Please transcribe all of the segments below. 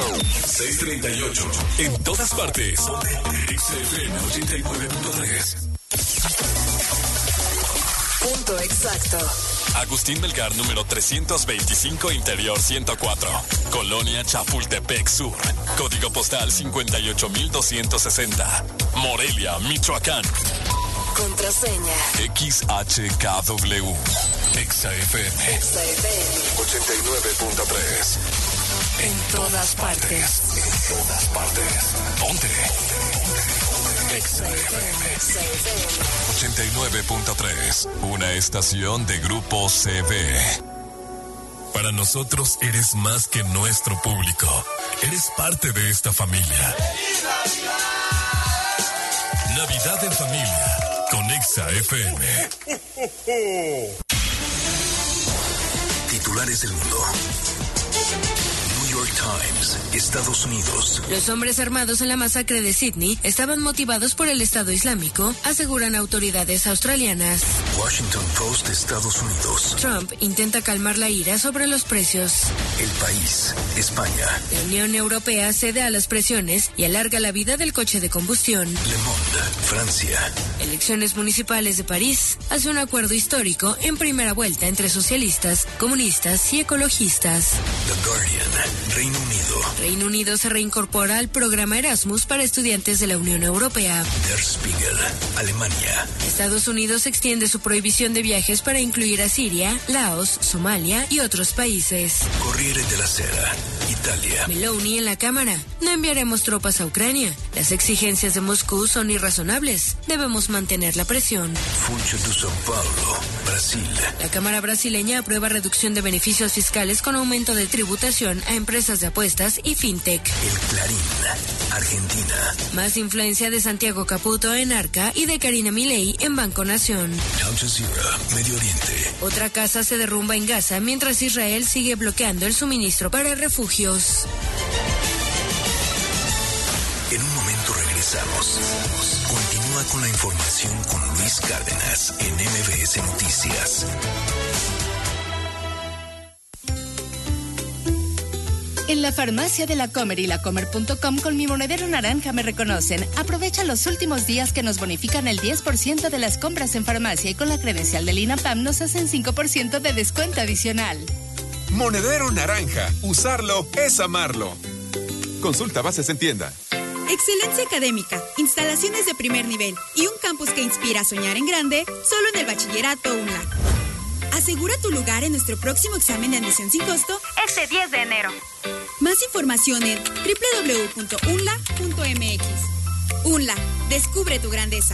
6:38. En todas partes. XFM 89.3. Punto exacto. Agustín Melgar, número 325, Interior 104. Colonia Chapultepec Sur. Código postal 58260. Morelia, Michoacán. Contraseña. XHKW. XFM 89.3. En todas partes. En todas partes. Ponte. XFM 89.3. Una estación de Grupo CB. Para nosotros eres más que nuestro público. Eres parte de esta familia. Navidad en familia con XFM. Titulares del mundo. New York Times, Estados Unidos. Los hombres armados en la masacre de Sydney estaban motivados por el Estado Islámico, aseguran autoridades australianas. Washington Post, Estados Unidos. Trump intenta calmar la ira sobre los precios. El País, España. La Unión Europea cede a las presiones y alarga la vida del coche de combustión. Le Monde, Francia. Elecciones municipales de París. Hace un acuerdo histórico en primera vuelta entre socialistas, comunistas y ecologistas. The Guardian, Reino Unido. Reino Unido se reincorpora al programa Erasmus para estudiantes de la Unión Europea. Der Spiegel, Alemania. Estados Unidos extiende su prohibición de viajes para incluir a Siria, Laos, Somalia y otros países. Corriere della Sera, Italia. Meloni en la Cámara. No enviaremos tropas a Ucrania. Las exigencias de Moscú son irrazonables. Debemos mantener la presión. Funcho de São Paulo, Brasil. La Cámara brasileña aprueba reducción de beneficios fiscales con aumento de tributación a empresas de apuestas y fintech. El Clarín, Argentina. Más influencia de Santiago Caputo en Arca y de Karina Milei en Banco Nación. Al Jazeera, Medio Oriente. Otra casa se derrumba en Gaza mientras Israel sigue bloqueando el suministro para refugios. En un momento regresamos. Continúa con la información con Luis Cárdenas en MBS Noticias. En la farmacia de La Comer y lacomer.com con mi monedero naranja me reconocen. Aprovecha los últimos días que nos bonifican el 10% de las compras en farmacia y con la credencial del INAPAM nos hacen 5% de descuento adicional. Monedero naranja. Usarlo es amarlo. Consulta bases en tienda. Excelencia académica, instalaciones de primer nivel y un campus que inspira a soñar en grande, solo en el Bachillerato UNLA. Asegura tu lugar en nuestro próximo examen de admisión sin costo este 10 de enero. Más información en www.unla.mx. UNLA, descubre tu grandeza.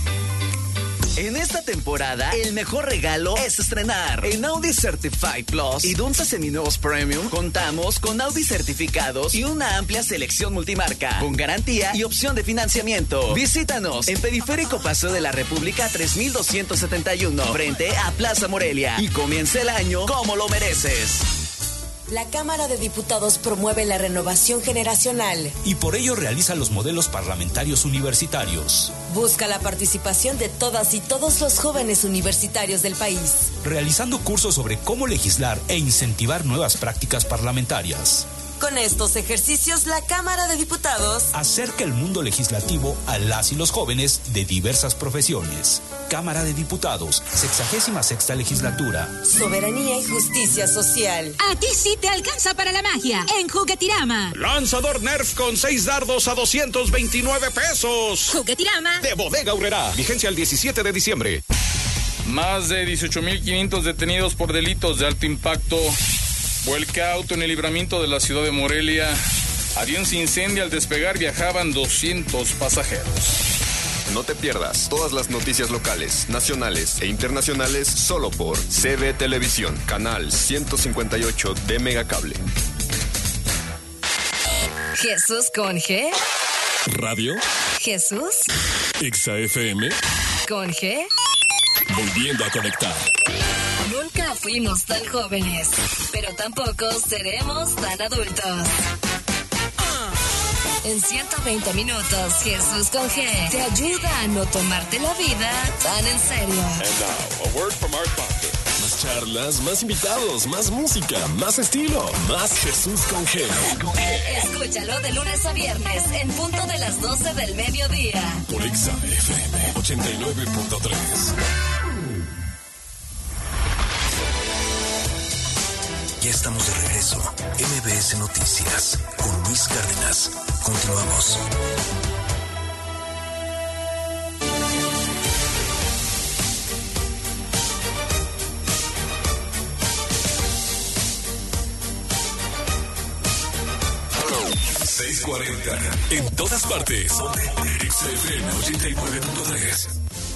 En esta temporada, el mejor regalo es estrenar. En Audi Certified Plus y Dunza Seminuevos Premium, contamos con Audi certificados y una amplia selección multimarca, con garantía y opción de financiamiento. Visítanos en Periférico Paseo de la República 3271, frente a Plaza Morelia. Y comienza el año como lo mereces. La Cámara de Diputados promueve la renovación generacional y por ello realiza los modelos parlamentarios universitarios. Busca la participación de todas y todos los jóvenes universitarios del país, realizando cursos sobre cómo legislar e incentivar nuevas prácticas parlamentarias. Con estos ejercicios, la Cámara de Diputados acerca el mundo legislativo a las y los jóvenes de diversas profesiones. Cámara de Diputados, 66ª legislatura. Soberanía y justicia social. A ti sí te alcanza para la magia en Juguetirama. Lanzador Nerf con 6 dardos a 229 pesos. Juguetirama de Bodega Aurrerá. Vigencia el 17 de diciembre. Más de 18,500 detenidos por delitos de alto impacto. Vuelca auto en el libramiento de la ciudad de Morelia. Avión se incendia al despegar, viajaban 200 pasajeros. No te pierdas todas las noticias locales, nacionales e internacionales solo por CB Televisión, canal 158 de Megacable. Jesús con G. Radio. Jesús. XFM. Con G. Volviendo a conectar. Nunca fuimos tan jóvenes, pero tampoco seremos tan adultos. En 120 minutos, Jesús con G te ayuda a no tomarte la vida tan en serio. And now, a word from our sponsor. charlas, más invitados, más música, más estilo, más Jesús con G. Escúchalo de lunes a viernes en punto de las 12 del mediodía. Por Exa FM 89.3. Ya estamos de regreso. MBS Noticias con Luis Cárdenas. Continuamos. En todas partes. Exa FM 89.3.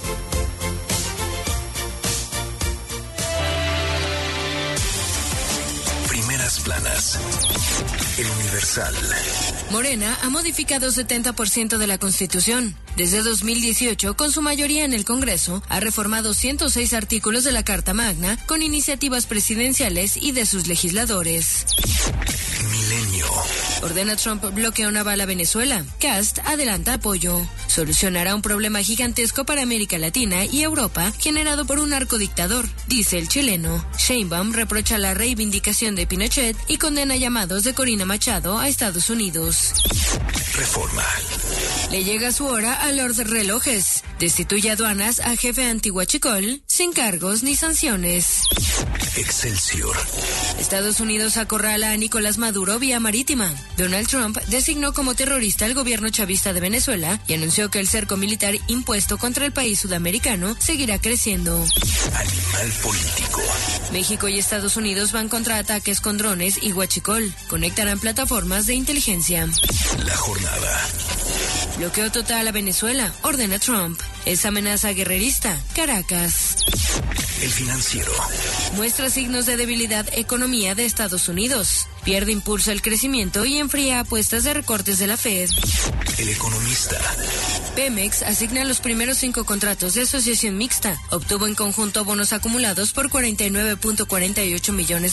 Primeras planas. El Universal. Morena ha modificado 70% de la Constitución. Desde 2018, con su mayoría en el Congreso, ha reformado 106 artículos de la Carta Magna con iniciativas presidenciales y de sus legisladores. Milenio. Ordena Trump bloquea una bala a Venezuela. Cast adelanta apoyo. Solucionará un problema gigantesco para América Latina y Europa generado por un narcodictador, dice el chileno. Sheinbaum reprocha la reivindicación de Pinochet y condena llamados de Corina Machado a Estados Unidos. Reforma. Le llega su hora a Lord Relojes. Destituye aduanas a jefe antihuachicol sin cargos ni sanciones. Excelsior. Estados Unidos acorrala a Nicolás Maduro vía marítima. Donald Trump designó como terrorista al gobierno chavista de Venezuela y anunció que el cerco militar impuesto contra el país sudamericano seguirá creciendo. Animal político. México y Estados Unidos van contra ataques con drones y huachicol. Conectarán plataformas de inteligencia. La jornada. Bloqueo total a Venezuela, ordena Trump. Es amenaza guerrerista, Caracas. El Financiero. Muestra signos de debilidad economía de Estados Unidos. Pierde impulso el crecimiento y enfría apuestas de recortes de la Fed. El Economista. Pemex asigna los primeros 5 contratos de asociación mixta. Obtuvo en conjunto bonos acumulados por $49.48 millones.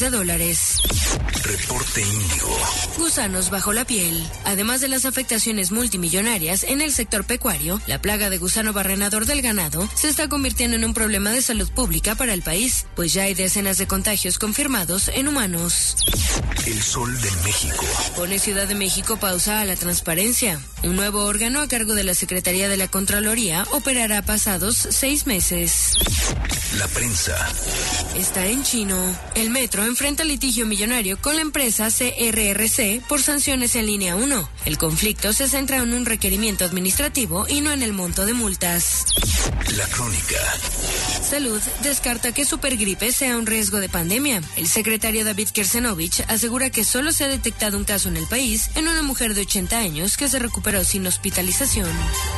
Reporte Índigo. Gusanos bajo la piel. Además de las afectaciones multimillonarias en el sector pecuario, la plaga de gusano barrenador del ganado se está convirtiendo en un problema de salud pública para el país, pues ya hay decenas de contagios confirmados en humanos. El Sol de México. Pone Ciudad de México pausa a la transparencia. Un nuevo órgano a cargo de la Secretaría de la Contraloría operará pasados 6 meses. La Prensa. Está en chino. El metro enfrenta litigio millonario con la empresa CRRC por sanciones en línea 1. El conflicto se centra en un requerimiento administrativo y no en el monto de multas. La Crónica. Salud descarta que supergripe sea un riesgo de pandemia. El secretario David Kersenovich asegura que solo se ha detectado un caso en el país en una mujer de 80 años que se recuperó sin hospitalización.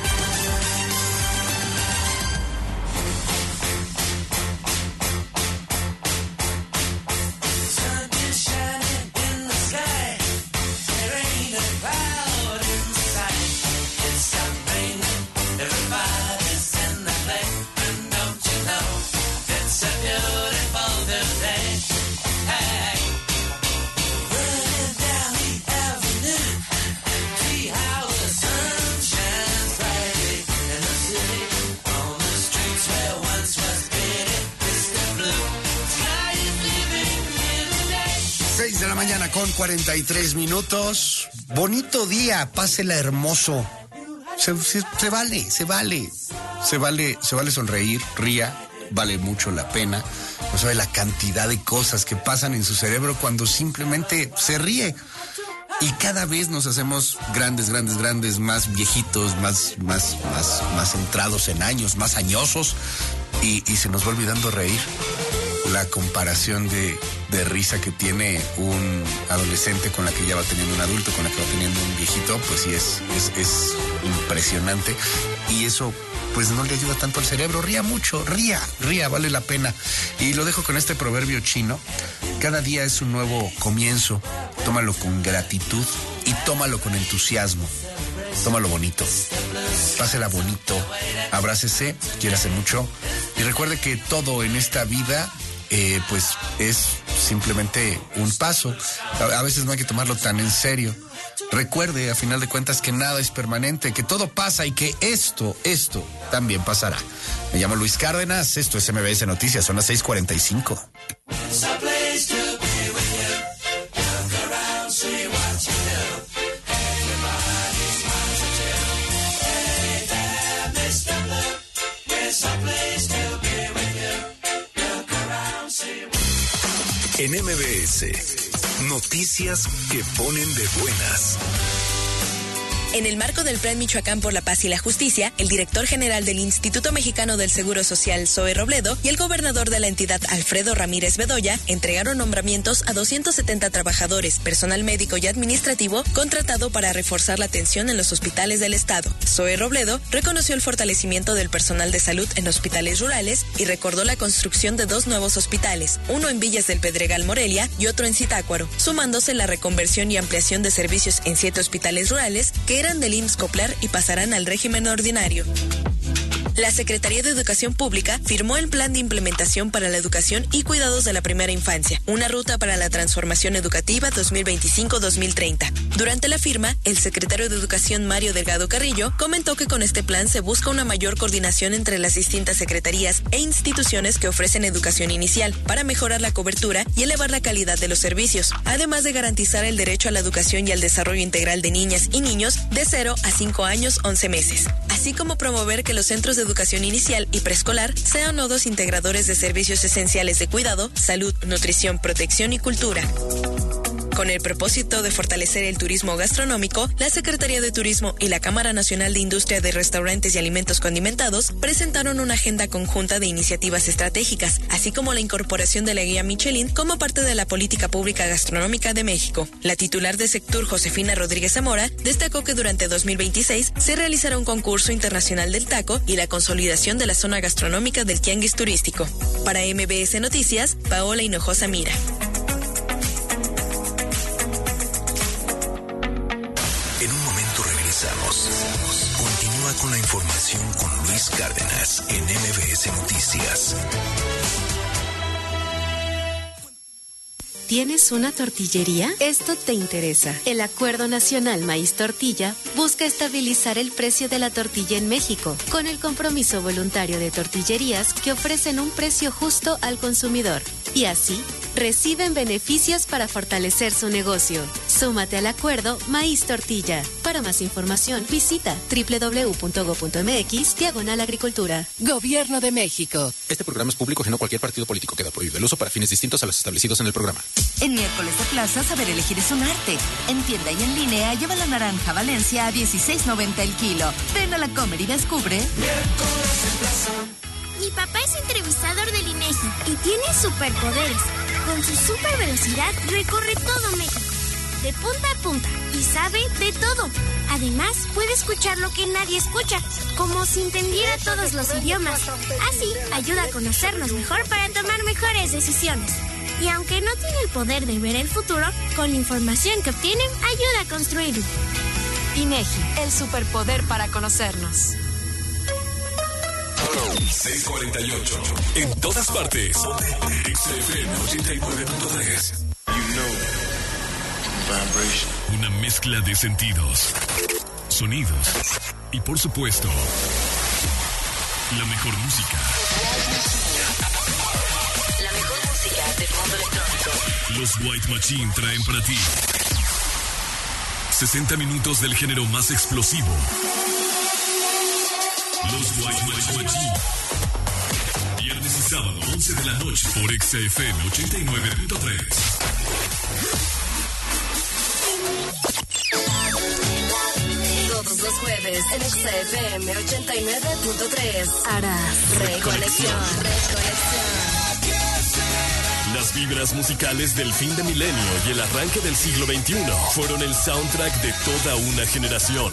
De la mañana con 43 minutos. Bonito día, pásela hermoso. Se vale sonreír, ría, vale mucho la pena. No sabe la cantidad de cosas que pasan en su cerebro cuando simplemente se ríe. Y cada vez nos hacemos grandes, más viejitos, más centrados en años, más añosos, y se nos va olvidando reír. La comparación de risa que tiene un adolescente con la que ya va teniendo un adulto, con la que va teniendo un viejito, pues sí es impresionante. Y eso pues no le ayuda tanto al cerebro. Ría mucho, ría, vale la pena. Y lo dejo con este proverbio chino. Cada día es un nuevo comienzo. Tómalo con gratitud y tómalo con entusiasmo. Tómalo bonito. Pásela bonito. Abrácese, quiérase mucho. Y recuerde que todo en esta vida pues es simplemente un paso. A veces no hay que tomarlo tan en serio. recuerde a final de cuentas que nada es permanente, que todo pasa y que esto también pasará. Me llamo Luis Cárdenas, esto es MBS Noticias, son las 6:45. En MBS, noticias que ponen de buenas. En el marco del Plan Michoacán por la Paz y la Justicia, el director general del Instituto Mexicano del Seguro Social, Zoe Robledo, y el gobernador de la entidad, Alfredo Ramírez Bedoya, entregaron nombramientos a 270 trabajadores, personal médico y administrativo, contratado para reforzar la atención en los hospitales del estado. Zoe Robledo reconoció el fortalecimiento del personal de salud en hospitales rurales y recordó la construcción de 2 nuevos hospitales, uno en Villas del Pedregal, Morelia, y otro en Zitácuaro, sumándose la reconversión y ampliación de servicios en 7 hospitales rurales que eran del IMSS Coplar y pasarán al régimen ordinario. La Secretaría de Educación Pública firmó el Plan de Implementación para la Educación y Cuidados de la Primera Infancia, una ruta para la transformación educativa 2025-2030. Durante la firma, el secretario de Educación, Mario Delgado Carrillo, comentó que con este plan se busca una mayor coordinación entre las distintas secretarías e instituciones que ofrecen educación inicial para mejorar la cobertura y elevar la calidad de los servicios, además de garantizar el derecho a la educación y al desarrollo integral de niñas y niños de 0 a 5 años 11 meses, así como promover que los centros de educación inicial y preescolar sean nodos integradores de servicios esenciales de cuidado, salud, nutrición, protección y cultura. Con el propósito de fortalecer el turismo gastronómico, la Secretaría de Turismo y la Cámara Nacional de Industria de Restaurantes y Alimentos Condimentados presentaron una agenda conjunta de iniciativas estratégicas, así como la incorporación de la guía Michelin como parte de la política pública gastronómica de México. La titular de Sectur, Josefina Rodríguez Zamora, destacó que durante 2026 se realizará un concurso internacional del taco y la consolidación de la zona gastronómica del tianguis turístico. Para MBS Noticias, Paola Hinojosa Mira. En un momento regresamos. Continúa con la información con Luis Cárdenas en MBS Noticias. ¿Tienes una tortillería? Esto te interesa. El Acuerdo Nacional Maíz Tortilla busca estabilizar el precio de la tortilla en México, con el compromiso voluntario de tortillerías que ofrecen un precio justo al consumidor. Y así, reciben beneficios para fortalecer su negocio. Súmate al Acuerdo Maíz Tortilla. Para más información, visita www.go.mx/agricultura. Gobierno de México. Este programa es público ajeno a cualquier partido político. Queda prohibido el uso para fines distintos a los establecidos en el programa. En miércoles de plaza, saber elegir es un arte. En tienda y en línea, lleva la naranja Valencia a $16.90 el kilo. Ven a la Comer y descubre. Miércoles de plaza. Mi papá es entrevistador del INEGI y tiene superpoderes. Con su super velocidad recorre todo México, de punta a punta, y sabe de todo. Además, puede escuchar lo que nadie escucha, como si entendiera todos los idiomas. Así, ayuda a conocernos mejor para tomar mejores decisiones. Y aunque no tiene el poder de ver el futuro, con la información que obtiene, ayuda a construirlo. INEGI, el superpoder para conocernos. 6:48. En todas partes. XFM 89.3. Una mezcla de sentidos, sonidos y, por supuesto, la mejor música. La mejor música del mundo electrónico. Los White Machine traen para ti 60 minutos del género más explosivo. Los White Machine. Viernes y sábado, 11 de la noche, por XFM 89.3. Todos los jueves en XFM 89.3. Hará recolección. Las vibras musicales del fin de milenio y el arranque del siglo XXI fueron el soundtrack de toda una generación.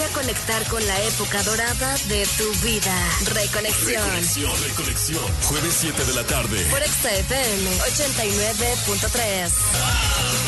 a conectar con la época dorada de tu vida. Reconexión. Jueves 7 de la tarde. Por Exa FM 89.3.